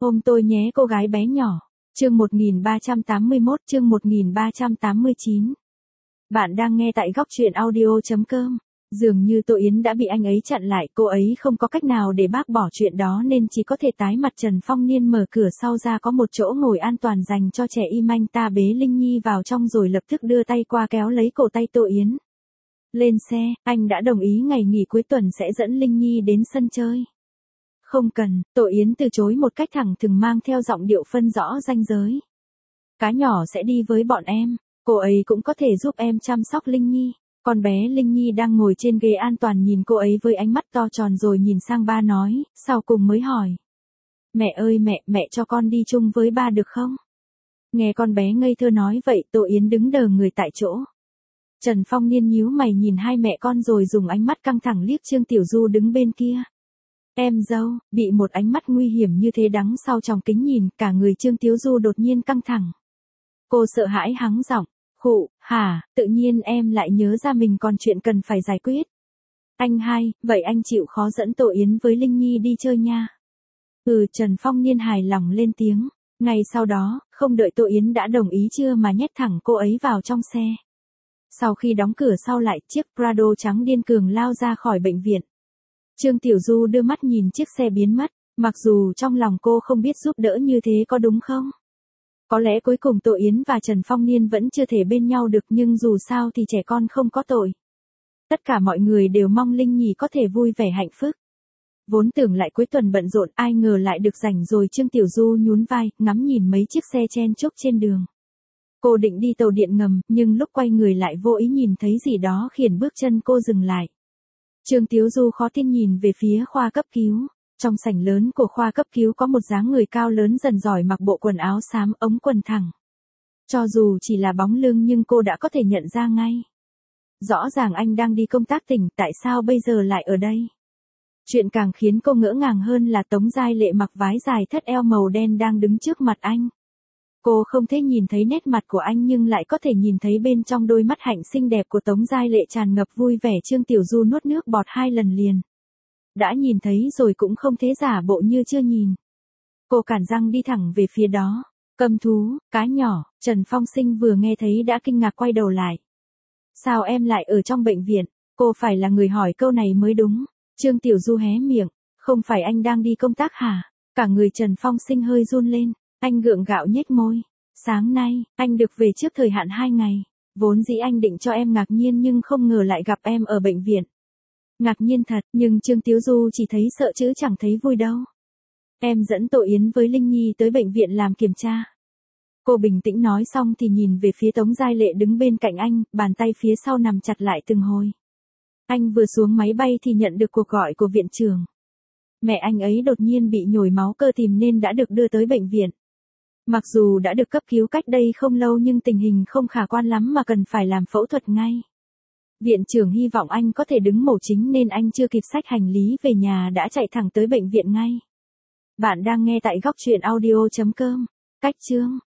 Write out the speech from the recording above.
Ôm tôi nhé cô gái bé nhỏ. Chương 1381, chương 1389. Bạn đang nghe tại góc truyện audio.com. Dường như Tô Yến đã bị anh ấy chặn lại, cô ấy không có cách nào để bác bỏ chuyện đó nên chỉ có thể tái mặt. Trần Phong Niên mở cửa sau ra có một chỗ ngồi an toàn dành cho trẻ im. Anh ta bế Linh Nhi vào trong rồi lập tức đưa tay qua kéo lấy cổ tay Tô Yến. Lên xe, anh đã đồng ý ngày nghỉ cuối tuần sẽ dẫn Linh Nhi đến sân chơi. Không cần, Tô Yến từ chối một cách thẳng thừng mang theo giọng điệu phân rõ ranh giới. Cá nhỏ sẽ đi với bọn em, cô ấy cũng có thể giúp em chăm sóc Linh Nhi. Con bé Linh Nhi đang ngồi trên ghế an toàn nhìn cô ấy với ánh mắt to tròn rồi nhìn sang ba nói, sau cùng mới hỏi. Mẹ ơi mẹ cho con đi chung với ba được không? Nghe con bé ngây thơ nói vậy Tô Yến đứng đờ người tại chỗ. Trần Phong Niên nhíu mày nhìn hai mẹ con rồi dùng ánh mắt căng thẳng liếc Trương Tiểu Du đứng bên kia. Em dâu, bị một ánh mắt nguy hiểm như thế đắng sau tròng kính nhìn, cả người Trương Tiểu Du đột nhiên căng thẳng. Cô sợ hãi hắng giọng, khụ, hả, tự nhiên em lại nhớ ra mình còn chuyện cần phải giải quyết. Anh hai, vậy anh chịu khó dẫn Tô Yến với Linh Nhi đi chơi nha. Trần Phong Niên hài lòng lên tiếng. Ngay sau đó, không đợi Tô Yến đã đồng ý chưa mà nhét thẳng cô ấy vào trong xe. Sau khi đóng cửa sau lại, chiếc Prado trắng điên cuồng lao ra khỏi bệnh viện. Trương Tiểu Du đưa mắt nhìn chiếc xe biến mất, mặc dù trong lòng cô không biết giúp đỡ như thế có đúng không? Có lẽ cuối cùng Tô Yến và Trần Phong Niên vẫn chưa thể bên nhau được nhưng dù sao thì trẻ con không có tội. Tất cả mọi người đều mong Linh Nhi có thể vui vẻ hạnh phúc. Vốn tưởng lại cuối tuần bận rộn ai ngờ lại được rảnh rồi. Trương Tiểu Du nhún vai, ngắm nhìn mấy chiếc xe chen chúc trên đường. Cô định đi tàu điện ngầm, nhưng lúc quay người lại vô ý nhìn thấy gì đó khiến bước chân cô dừng lại. Trương Tiểu Du khó tin nhìn về phía khoa cấp cứu. Trong sảnh lớn của khoa cấp cứu có một dáng người cao lớn dần giỏi mặc bộ quần áo xám ống quần thẳng. Cho dù chỉ là bóng lưng nhưng cô đã có thể nhận ra ngay. Rõ ràng anh đang đi công tác tỉnh, tại sao bây giờ lại ở đây? Chuyện càng khiến cô ngỡ ngàng hơn là Tống Giai Lệ mặc váy dài thắt eo màu đen đang đứng trước mặt anh. Cô không thể nhìn thấy nét mặt của anh nhưng lại có thể nhìn thấy bên trong đôi mắt hạnh xinh đẹp của Tống Giai Lệ tràn ngập vui vẻ. Trương Tiểu Du nuốt nước bọt 2 lần liền. Đã nhìn thấy rồi cũng không thể giả bộ như chưa nhìn. Cô cản răng đi thẳng về phía đó. Cầm thú, cá nhỏ, Trần Phong Sinh vừa nghe thấy đã kinh ngạc quay đầu lại. Sao em lại ở trong bệnh viện? Cô phải là người hỏi câu này mới đúng. Trương Tiểu Du hé miệng. Không phải anh đang đi công tác hả? Cả người Trần Phong Sinh hơi run lên. Anh gượng gạo nhếch môi. Sáng nay, anh được về trước thời hạn 2 ngày. Vốn dĩ anh định cho em ngạc nhiên nhưng không ngờ lại gặp em ở bệnh viện. Ngạc nhiên thật, nhưng Trương Tiểu Du chỉ thấy sợ chứ chẳng thấy vui đâu. Em dẫn Tô Yến với Linh Nhi tới bệnh viện làm kiểm tra. Cô bình tĩnh nói xong thì nhìn về phía Tống Giai Lệ đứng bên cạnh anh, bàn tay phía sau nằm chặt lại từng hồi. Anh vừa xuống máy bay thì nhận được cuộc gọi của viện trưởng. Mẹ anh ấy đột nhiên bị nhồi máu cơ tim nên đã được đưa tới bệnh viện. Mặc dù đã được cấp cứu cách đây không lâu nhưng tình hình không khả quan lắm mà cần phải làm phẫu thuật ngay. Viện trưởng hy vọng anh có thể đứng mổ chính nên anh chưa kịp xách hành lý về nhà đã chạy thẳng tới bệnh viện ngay. Bạn đang nghe tại góc truyện audio.com. Cách chương